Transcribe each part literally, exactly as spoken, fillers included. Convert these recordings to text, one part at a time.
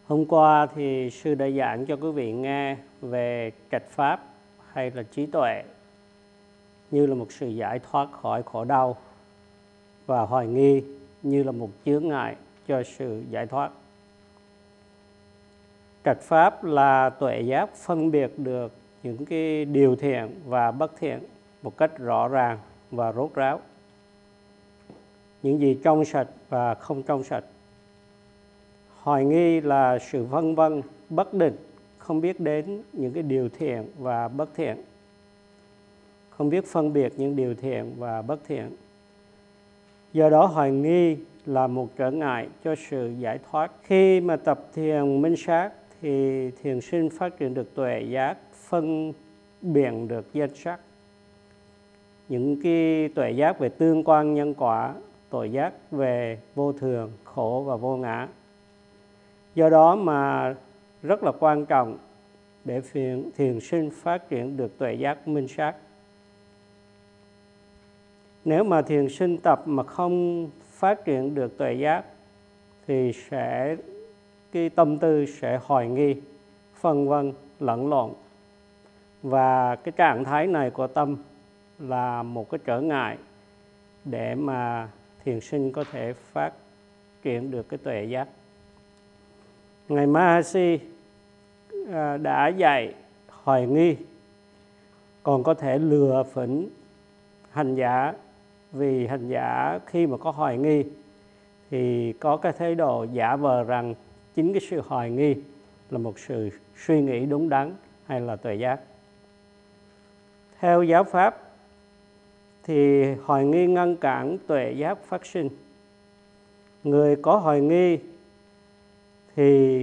Hôm qua thì sư đã giảng cho quý vị nghe về trạch pháp hay là trí tuệ như là một sự giải thoát khỏi khổ đau, và hoài nghi như là một chướng ngại cho sự giải thoát. Trạch pháp là tuệ giác phân biệt được những cái điều thiện và bất thiện một cách rõ ràng và rốt ráo. Những gì trong sạch và không trong sạch. Hoài nghi là sự vân vân, bất định, không biết đến những cái điều thiện và bất thiện, không biết phân biệt những điều thiện và bất thiện. Do đó hoài nghi là một trở ngại cho sự giải thoát. Khi mà tập thiền minh sát thì thiền sinh phát triển được tuệ giác, phân biệt được danh sắc. Những cái tuệ giác về tương quan nhân quả, tuệ giác về vô thường, khổ và vô ngã. Do đó mà rất là quan trọng để thiền, thiền sinh phát triển được tuệ giác minh sát. Nếu mà thiền sinh tập mà không phát triển được tuệ giác thì sẽ cái tâm tư sẽ hoài nghi, phân vân, lẫn lộn. Và cái trạng thái này của tâm là một cái trở ngại để mà thiền sinh có thể phát triển được cái tuệ giác. Ngài Mahasi đã dạy hoài nghi còn có thể lừa phỉnh hành giả, vì hành giả khi mà có hoài nghi thì có cái thái độ giả vờ rằng chính cái sự hoài nghi là một sự suy nghĩ đúng đắn hay là tuệ giác. Theo giáo pháp thì hoài nghi ngăn cản tuệ giác phát sinh. Người có hoài nghi thì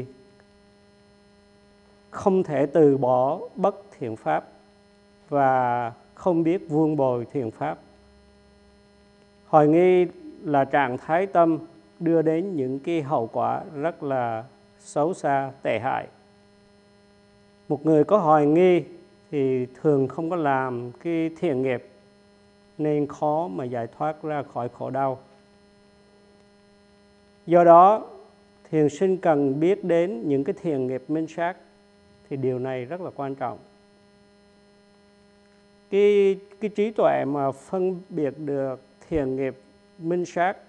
không thể từ bỏ bất thiện pháp và không biết vuông bồi thiện pháp. Hoài nghi là trạng thái tâm đưa đến những cái hậu quả rất là xấu xa, tệ hại. Một người có hoài nghi thì thường không có làm cái thiện nghiệp nên khó mà giải thoát ra khỏi khổ đau. Do đó, thiền sinh cần biết đến những cái thiện nghiệp minh sát thì điều này rất là quan trọng. Cái, cái trí tuệ mà phân biệt được thiện nghiệp minh sát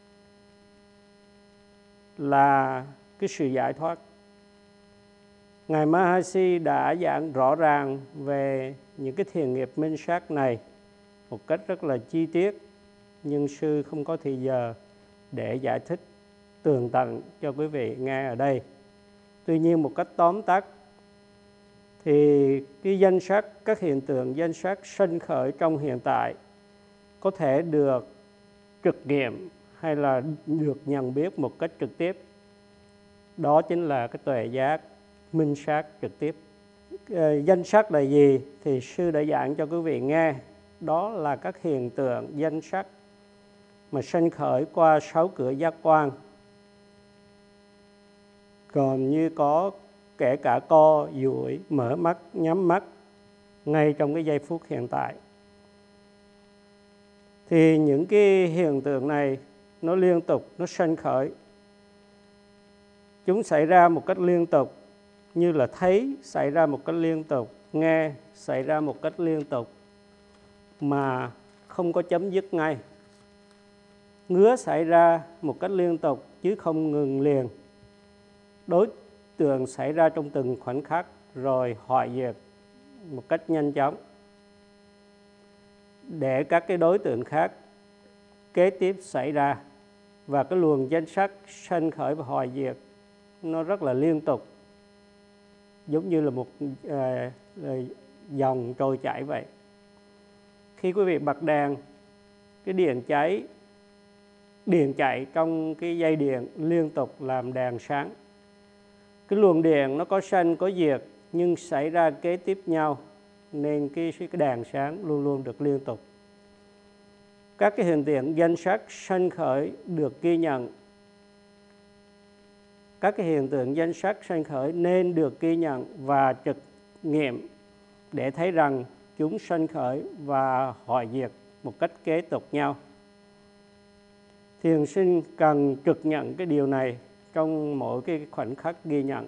là cái sự giải thoát. Ngài Mahasi đã giảng rõ ràng về những cái thiện nghiệp minh sát này một cách rất là chi tiết, nhưng sư không có thời giờ để giải thích tường tận cho quý vị nghe ở đây. Tuy nhiên một cách tóm tắt thì cái danh sắc, các hiện tượng danh sắc sinh khởi trong hiện tại có thể được trực nghiệm hay là được nhận biết một cách trực tiếp. Đó chính là cái tuệ giác minh sát trực tiếp. Danh sắc là gì thì sư đã giảng cho quý vị nghe. Đó là các hiện tượng danh sắc mà sinh khởi qua sáu cửa giác quan, gồm như có kể cả co, duỗi, mở mắt, nhắm mắt ngay trong cái giây phút hiện tại. Thì những cái hiện tượng này nó liên tục, nó sinh khởi. Chúng xảy ra một cách liên tục, như là thấy xảy ra một cách liên tục, nghe xảy ra một cách liên tục mà không có chấm dứt ngay. Ngứa xảy ra một cách liên tục chứ không ngừng liền. Đối tượng xảy ra trong từng khoảnh khắc rồi hoại diệt một cách nhanh chóng, để các cái đối tượng khác kế tiếp xảy ra. Và cái luồng danh sắc sanh khởi và hoại diệt nó rất là liên tục, giống như là một uh, dòng trôi chảy vậy. Khi quý vị bật đèn, cái điện cháy, điện chạy trong cái dây điện liên tục làm đèn sáng. Cái luồng điện nó có sanh có diệt nhưng xảy ra kế tiếp nhau, nên cái, cái đèn sáng luôn luôn được liên tục. Các cái hiện tượng danh sắc sanh khởi được ghi nhận. Các cái hiện tượng danh sắc sanh khởi nên được ghi nhận và trực nghiệm để thấy rằng chúng sanh khởi và hoại diệt một cách kế tục nhau. Thiền sinh cần trực nhận cái điều này trong mỗi cái khoảnh khắc ghi nhận.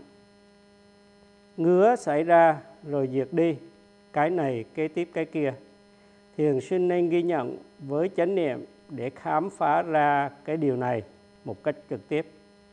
Ngứa xảy ra rồi diệt đi, cái này kế tiếp cái kia. Thiền sinh nên ghi nhận với chánh niệm để khám phá ra cái điều này một cách trực tiếp.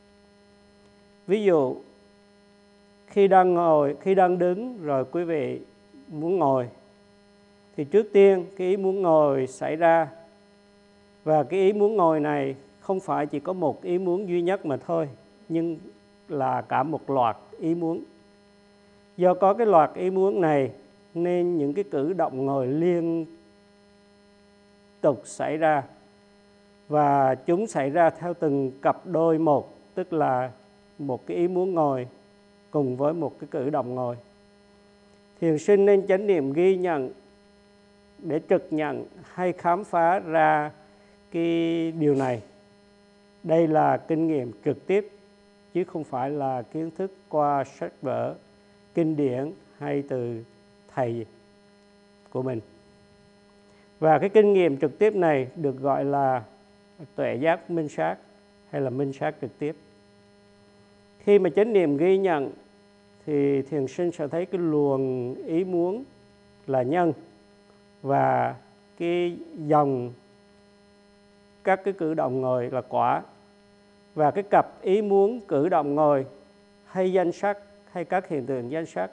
Ví dụ, khi đang ngồi, khi đang đứng rồi quý vị muốn ngồi, thì trước tiên cái ý muốn ngồi xảy ra. Và cái ý muốn ngồi này không phải chỉ có một ý muốn duy nhất mà thôi, nhưng là cả một loạt ý muốn. Do có cái loạt ý muốn này nên những cái cử động ngồi liên tục xảy ra, và chúng xảy ra theo từng cặp đôi một, tức là một cái ý muốn ngồi cùng với một cái cử động ngồi. Thiền sinh nên chánh niệm ghi nhận để trực nhận hay khám phá ra cái điều này. Đây là kinh nghiệm trực tiếp, chứ không phải là kiến thức qua sách vở, kinh điển hay từ thầy của mình. Và cái kinh nghiệm trực tiếp này được gọi là tuệ giác minh sát hay là minh sát trực tiếp. Khi mà chánh niệm ghi nhận thì thiền sinh sẽ thấy cái luồng ý muốn là nhân, và cái dòng các cái cử động ngồi là quả, và cái cặp ý muốn cử động ngồi hay danh sắc hay các hiện tượng danh sắc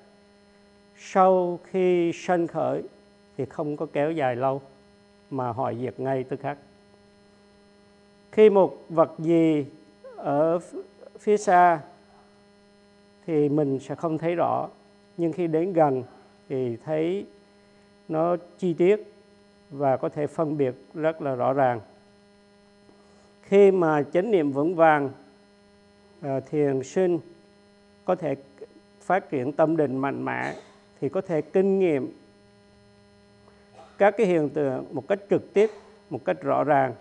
sau khi sanh khởi thì không có kéo dài lâu mà hoại diệt ngay tức khắc. Khi một vật gì ở phía xa thì mình sẽ không thấy rõ, nhưng khi đến gần thì thấy nó chi tiết và có thể phân biệt rất là rõ ràng. Khi mà chánh niệm vững vàng, thiền sinh có thể phát triển tâm định mạnh mẽ thì có thể kinh nghiệm các cái hiện tượng một cách trực tiếp, một cách rõ ràng.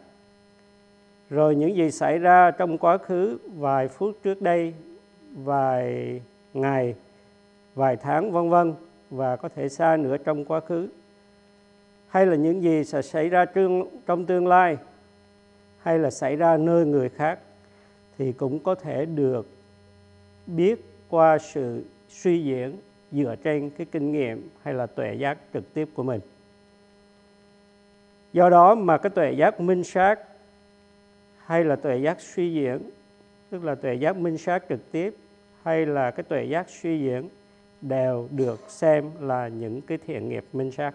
Rồi những gì xảy ra trong quá khứ, vài phút trước đây, vài ngày, vài tháng vân vân, và có thể xa nữa trong quá khứ, hay là những gì sẽ xảy ra trong tương lai, hay là xảy ra nơi người khác, thì cũng có thể được biết qua sự suy diễn dựa trên cái kinh nghiệm hay là tuệ giác trực tiếp của mình. Do đó mà cái tuệ giác minh sát hay là tuệ giác suy diễn, tức là tuệ giác minh sát trực tiếp hay là cái tuệ giác suy diễn, đều được xem là những cái thiện nghiệp minh sát.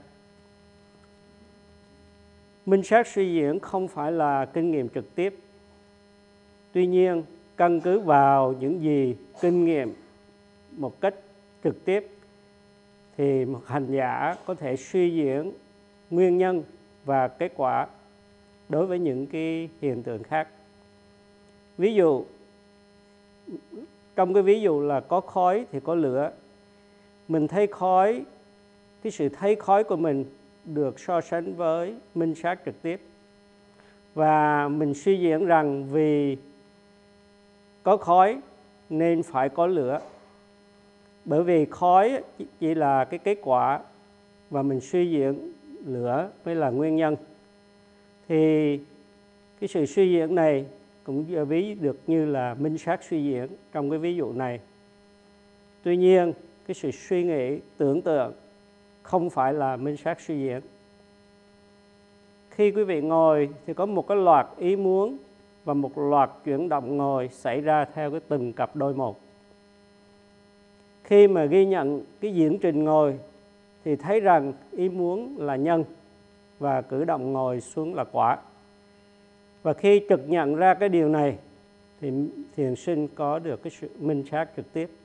Minh sát suy diễn không phải là kinh nghiệm trực tiếp. Tuy nhiên, căn cứ vào những gì kinh nghiệm một cách trực tiếp thì một hành giả có thể suy diễn nguyên nhân và kết quả đối với những cái hiện tượng khác. Ví dụ, trong cái ví dụ là có khói thì có lửa. Mình thấy khói, cái sự thấy khói của mình được so sánh với minh sát trực tiếp. Và mình suy diễn rằng vì có khói nên phải có lửa. Bởi vì khói chỉ là cái kết quả và mình suy diễn lửa mới là nguyên nhân. Thì cái sự suy diễn này cũng ví được như là minh sát suy diễn trong cái ví dụ này. Tuy nhiên, cái sự suy nghĩ, tưởng tượng không phải là minh sát suy diễn. Khi quý vị ngồi thì có một cái loạt ý muốn và một loạt chuyển động ngồi xảy ra theo cái từng cặp đôi một. Khi mà ghi nhận cái diễn trình ngồi thì thấy rằng ý muốn là nhân và cử động ngồi xuống là quả. Và khi trực nhận ra cái điều này thì thiền sinh có được cái sự minh sát trực tiếp.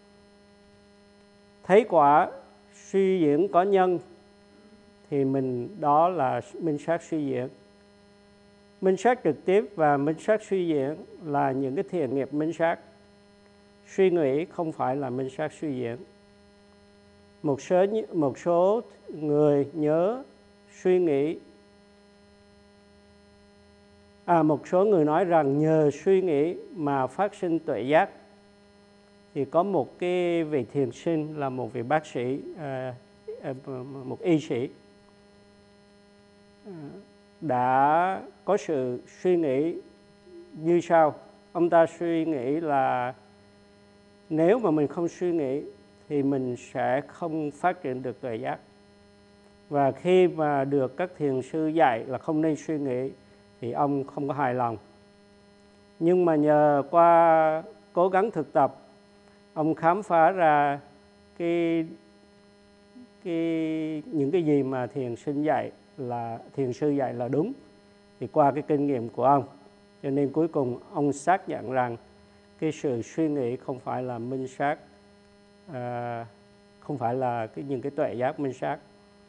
Thấy quả suy diễn có nhân thì mình đó là minh sát suy diễn. Minh sát trực tiếp và minh sát suy diễn là những cái thiện nghiệp minh sát. Suy nghĩ không phải là minh sát suy diễn. Một số, một số người nhớ suy nghĩ À, một số người nói rằng nhờ suy nghĩ mà phát sinh tuệ giác. Thì có một cái vị thiền sinh là một vị bác sĩ, một y sĩ, đã có sự suy nghĩ như sau. ông ta suy nghĩ là nếu mà mình không suy nghĩ thì mình sẽ không phát triển được tuệ giác. Và khi mà được các thiền sư dạy là không nên suy nghĩ thì ông không có hài lòng. Nhưng mà nhờ qua cố gắng thực tập, ông khám phá ra cái, cái những cái gì mà thiền sinh dạy là thiền sư dạy là đúng. Thì qua cái kinh nghiệm của ông, cho nên cuối cùng ông xác nhận rằng cái sự suy nghĩ không phải là minh sát, à, không phải là cái, những cái tuệ giác minh sát.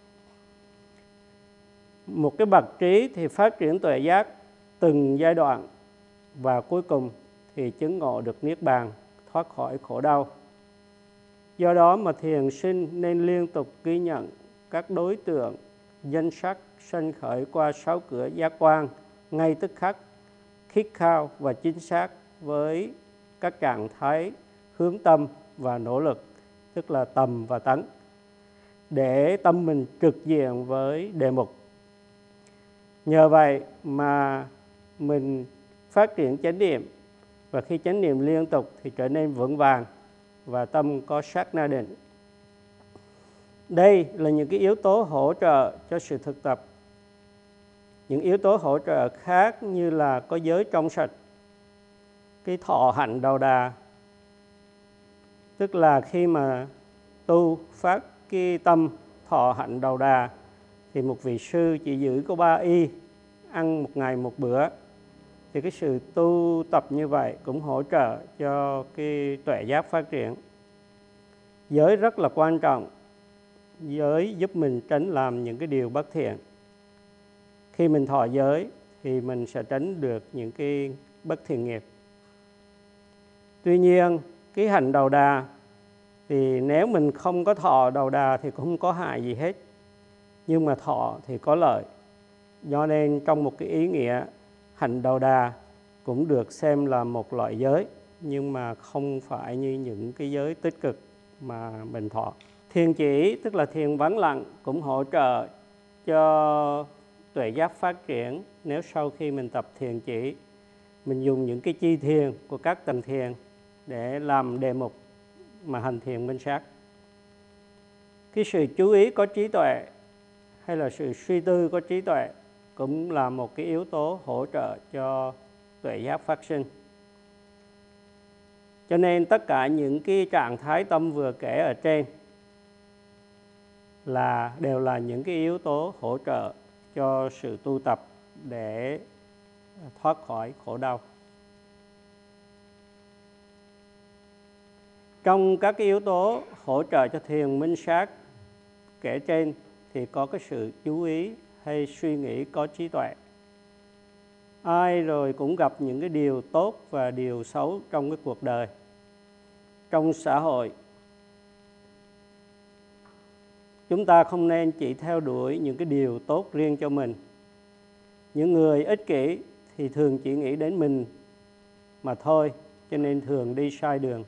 Một cái bậc trí thì phát triển tuệ giác từng giai đoạn và cuối cùng thì chứng ngộ được niết bàn, thoát khỏi khổ đau. Do đó mà thiền sinh nên liên tục ghi nhận các đối tượng danh sắc sanh khởi qua sáu cửa giác quan ngay tức khắc, khít khao và chính xác với các trạng thái hướng tâm và nỗ lực, tức là tầm và tấn, để tâm mình trực diện với đề mục. Nhờ vậy mà mình phát triển chánh niệm, và khi chánh niệm liên tục thì trở nên vững vàng và tâm có sát na định. Đây là những cái yếu tố hỗ trợ cho sự thực tập. Những yếu tố hỗ trợ khác như là có giới trong sạch, cái thọ hạnh đầu đà, tức là khi mà tu phát cái tâm thọ hạnh đầu đà thì một vị sư chỉ giữ có ba y, ăn một ngày một bữa. Thì cái sự tu tập như vậy cũng hỗ trợ cho cái tuệ giác phát triển. Giới rất là quan trọng. Giới giúp mình tránh làm những cái điều bất thiện. Khi mình thọ giới thì mình sẽ tránh được những cái bất thiện nghiệp. Tuy nhiên, cái hạnh đầu đà thì nếu mình không có thọ đầu đà thì cũng không có hại gì hết. Nhưng mà thọ thì có lợi. Do nên trong một cái ý nghĩa, hạnh đầu đà cũng được xem là một loại giới, nhưng mà không phải như những cái giới tích cực mà mình thọ. Thiền chỉ, tức là thiền vắng lặng, cũng hỗ trợ cho tuệ giác phát triển. Nếu sau khi mình tập thiền chỉ, mình dùng những cái chi thiền của các tầng thiền để làm đề mục mà hành thiền minh sát. Cái sự chú ý có trí tuệ hay là sự suy tư có trí tuệ cũng là một cái yếu tố hỗ trợ cho tuệ giác phát sinh. Cho nên tất cả những cái trạng thái tâm vừa kể ở trên là đều là những cái yếu tố hỗ trợ cho sự tu tập để thoát khỏi khổ đau. Trong các cái yếu tố hỗ trợ cho thiền minh sát kể trên thì có cái sự chú ý hay suy nghĩ có trí tuệ. Ai rồi cũng gặp những cái điều tốt và điều xấu trong cái cuộc đời. Trong xã hội, chúng ta không nên chỉ theo đuổi những cái điều tốt riêng cho mình. Những người ích kỷ thì thường chỉ nghĩ đến mình mà thôi, cho nên thường đi sai đường.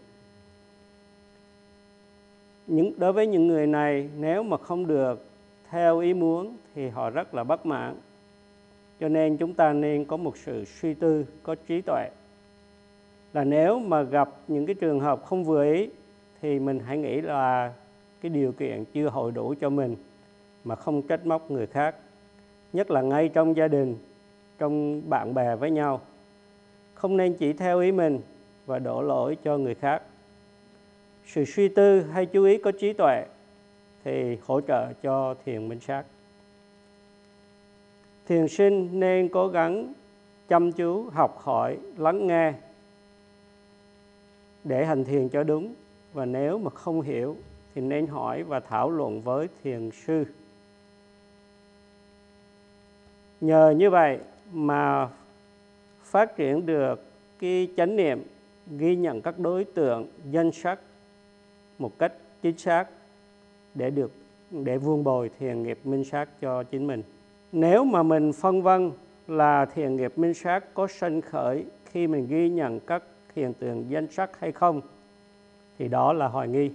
Những, đối với những người này, nếu mà không được theo ý muốn thì họ rất là bất mãn. Cho nên chúng ta nên có một sự suy tư, có trí tuệ. Là nếu mà gặp những cái trường hợp không vừa ý thì mình hãy nghĩ là cái điều kiện chưa hội đủ cho mình mà không trách móc người khác. Nhất là ngay trong gia đình, trong bạn bè với nhau. Không nên chỉ theo ý mình và đổ lỗi cho người khác. Sự suy tư hay chú ý có trí tuệ thì hỗ trợ cho thiền minh sát. Thiền sinh nên cố gắng chăm chú, học hỏi, lắng nghe để hành thiền cho đúng. Và nếu mà không hiểu thì nên hỏi và thảo luận với thiền sư. Nhờ như vậy mà phát triển được cái chánh niệm, ghi nhận các đối tượng danh sắc một cách chính xác để được để vuông bồi thiền nghiệp minh sát cho chính mình. Nếu mà mình phân vân là thiền nghiệp minh sát có sanh khởi khi mình ghi nhận các hiện tượng danh sắc hay không, thì đó là hoài nghi.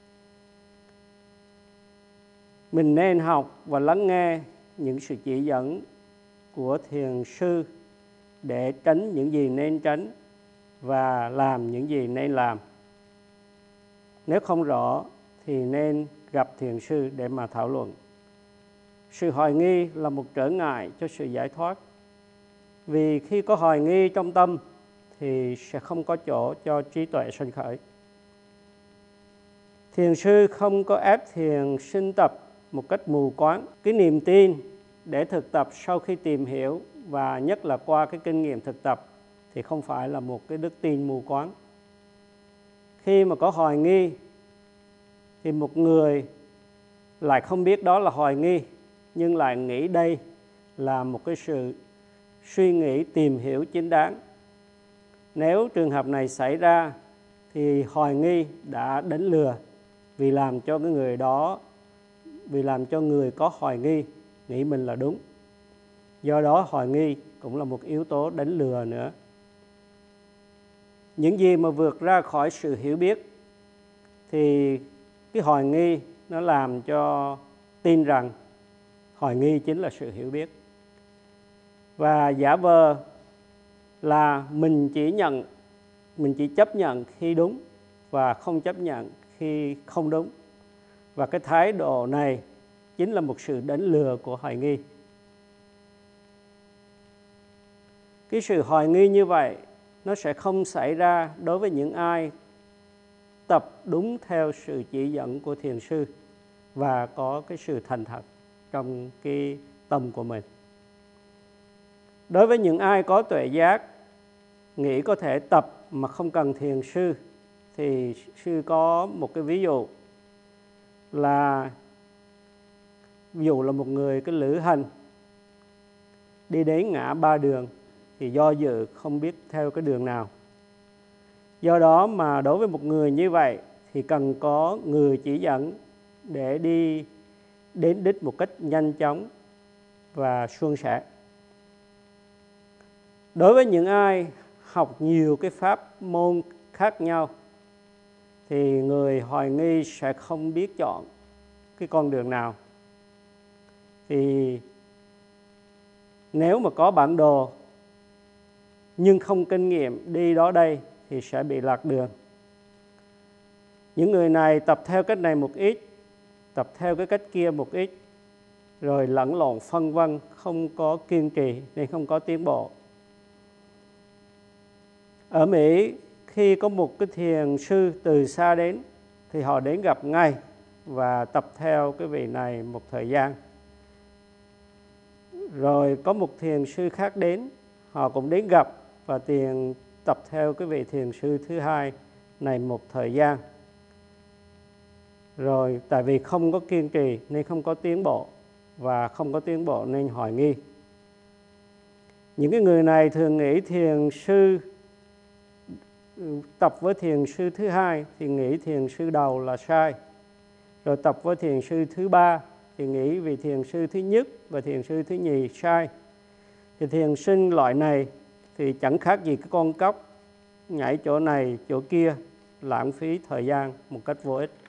Mình nên học và lắng nghe những sự chỉ dẫn của thiền sư để tránh những gì nên tránh và làm những gì nên làm. Nếu không rõ thì nên gặp thiền sư để mà thảo luận. Sự hoài nghi là một trở ngại cho sự giải thoát. Vì khi có hoài nghi trong tâm thì sẽ không có chỗ cho trí tuệ sinh khởi. Thiền sư không có ép thiền sinh tập một cách mù quáng. Cái niềm tin để thực tập sau khi tìm hiểu và nhất là qua cái kinh nghiệm thực tập thì không phải là một cái đức tin mù quáng. Khi mà có hoài nghi thì một người lại không biết đó là hoài nghi, nhưng lại nghĩ đây là một cái sự suy nghĩ tìm hiểu chính đáng. Nếu trường hợp này xảy ra thì hoài nghi đã đánh lừa, vì làm cho cái người đó, vì làm cho người có hoài nghi nghĩ mình là đúng. Do đó hoài nghi cũng là một yếu tố đánh lừa nữa. Những gì mà vượt ra khỏi sự hiểu biết thì cái hoài nghi nó làm cho tin rằng hoài nghi chính là sự hiểu biết. Và giả vờ là mình chỉ nhận, mình chỉ chấp nhận khi đúng và không chấp nhận khi không đúng. Và cái thái độ này chính là một sự đánh lừa của hoài nghi. Cái sự hoài nghi như vậy nó sẽ không xảy ra đối với những ai tập đúng theo sự chỉ dẫn của thiền sư và có cái sự thành thật trong cái tâm của mình. Đối với những ai có tuệ giác, nghĩ có thể tập mà không cần thiền sư, thì sư có một cái ví dụ là ví dụ là một người cái lữ hành đi đến ngã ba đường thì do dự không biết theo cái đường nào. Do đó mà đối với một người như vậy thì cần có người chỉ dẫn để đi đến đích một cách nhanh chóng và suôn sẻ. Đối với những ai học nhiều cái pháp môn khác nhau thì người hoài nghi sẽ không biết chọn cái con đường nào. Thì nếu mà có bản đồ nhưng không kinh nghiệm đi đó đây thì sẽ bị lạc đường. Những người này tập theo cách này một ít, tập theo cái cách kia một ít, rồi lẫn lộn phân vân, không có kiên trì nên không có tiến bộ. Ở Mỹ, khi có một cái thiền sư từ xa đến thì họ đến gặp ngay và tập theo cái vị này một thời gian. Rồi có một thiền sư khác đến, họ cũng đến gặp và tiền tập theo cái vị thiền sư thứ hai này một thời gian. Rồi tại vì không có kiên trì nên không có tiến bộ, và không có tiến bộ nên hoài nghi. Những cái người này thường nghĩ thiền sư tập với thiền sư thứ hai thì nghĩ thiền sư đầu là sai. Rồi tập với thiền sư thứ ba thì nghĩ vì thiền sư thứ nhất và thiền sư thứ nhì sai. Thì thiền sinh loại này thì chẳng khác gì cái con cóc nhảy chỗ này chỗ kia, lãng phí thời gian một cách vô ích.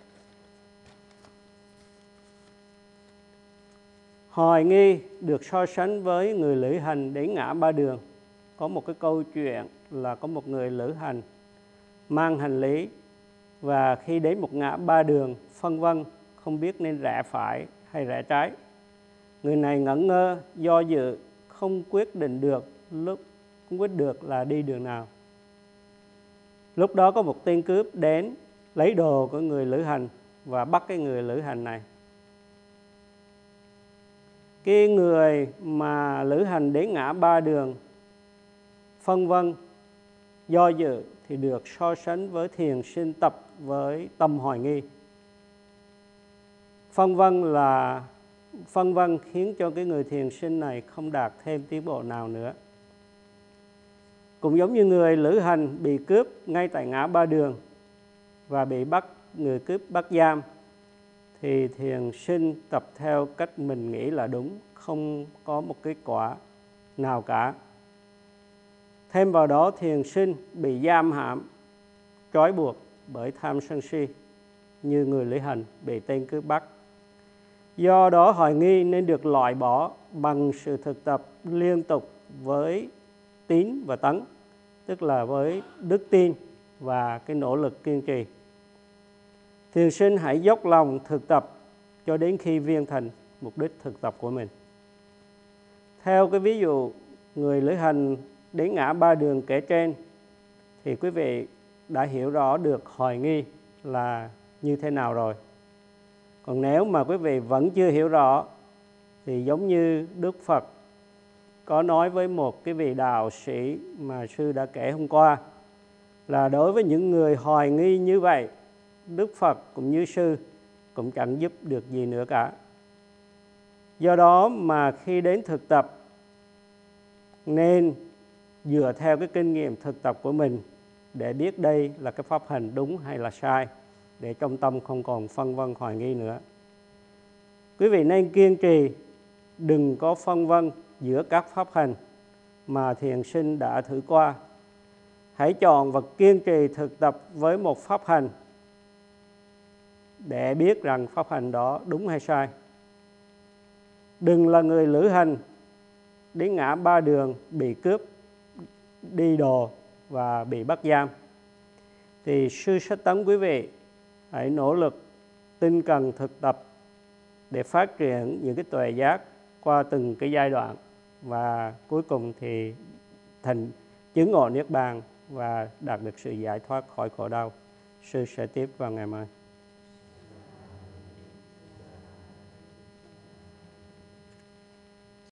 Hoài nghi được so sánh với người lữ hành đến ngã ba đường. Có một cái câu chuyện là có một người lữ hành mang hành lý và khi đến một ngã ba đường phân vân không biết nên rẽ phải hay rẽ trái. Người này ngẩn ngơ, do dự, không quyết định được lúc không quyết được là đi đường nào. Lúc đó có một tên cướp đến lấy đồ của người lữ hành và bắt cái người lữ hành này. Cái người mà lữ hành đến ngã ba đường phân vân, do dự thì được so sánh với thiền sinh tập với tâm hoài nghi. Phân vân là phân vân khiến cho cái người thiền sinh này không đạt thêm tiến bộ nào nữa. Cũng giống như người lữ hành bị cướp ngay tại ngã ba đường và bị bắt người cướp bắt giam, thì thiền sinh tập theo cách mình nghĩ là đúng, không có một kết quả nào cả. Thêm vào đó, thiền sinh bị giam hãm, trói buộc bởi tham sân si như người lữ hành bị tên cướp bắt. Do đó hoài nghi nên được loại bỏ bằng sự thực tập liên tục với tín và tấn. tức là với đức tin và cái nỗ lực kiên trì. Thiền sinh hãy dốc lòng thực tập cho đến khi viên thành mục đích thực tập của mình. Theo cái ví dụ người lữ hành đến ngã ba đường kể trên, thì quý vị đã hiểu rõ được hoài nghi là như thế nào rồi. Còn nếu mà quý vị vẫn chưa hiểu rõ, thì giống như Đức Phật có nói với một cái vị đạo sĩ mà sư đã kể hôm qua, là đối với những người hoài nghi như vậy, Đức Phật cũng như sư cũng chẳng giúp được gì nữa cả. Do đó mà khi đến thực tập, nên dựa theo cái kinh nghiệm thực tập của mình để biết đây là cái pháp hành đúng hay là sai, để trong tâm không còn phân vân hoài nghi nữa. Quý vị nên kiên trì, đừng có phân vân giữa các pháp hành mà thiền sinh đã thử qua. Hãy chọn và kiên trì thực tập với một pháp hành để biết rằng pháp hành đó đúng hay sai. Đừng là người lữ hành đến ngã ba đường bị cướp đi đồ và bị bắt giam. Thì sư sẽ tấn quý vị hãy nỗ lực tinh cần thực tập để phát triển những cái tuệ giác qua từng cái giai đoạn, và cuối cùng thì thành chứng ngộ niết bàn và đạt được sự giải thoát khỏi khổ đau. Sư sẽ tiếp vào ngày mai.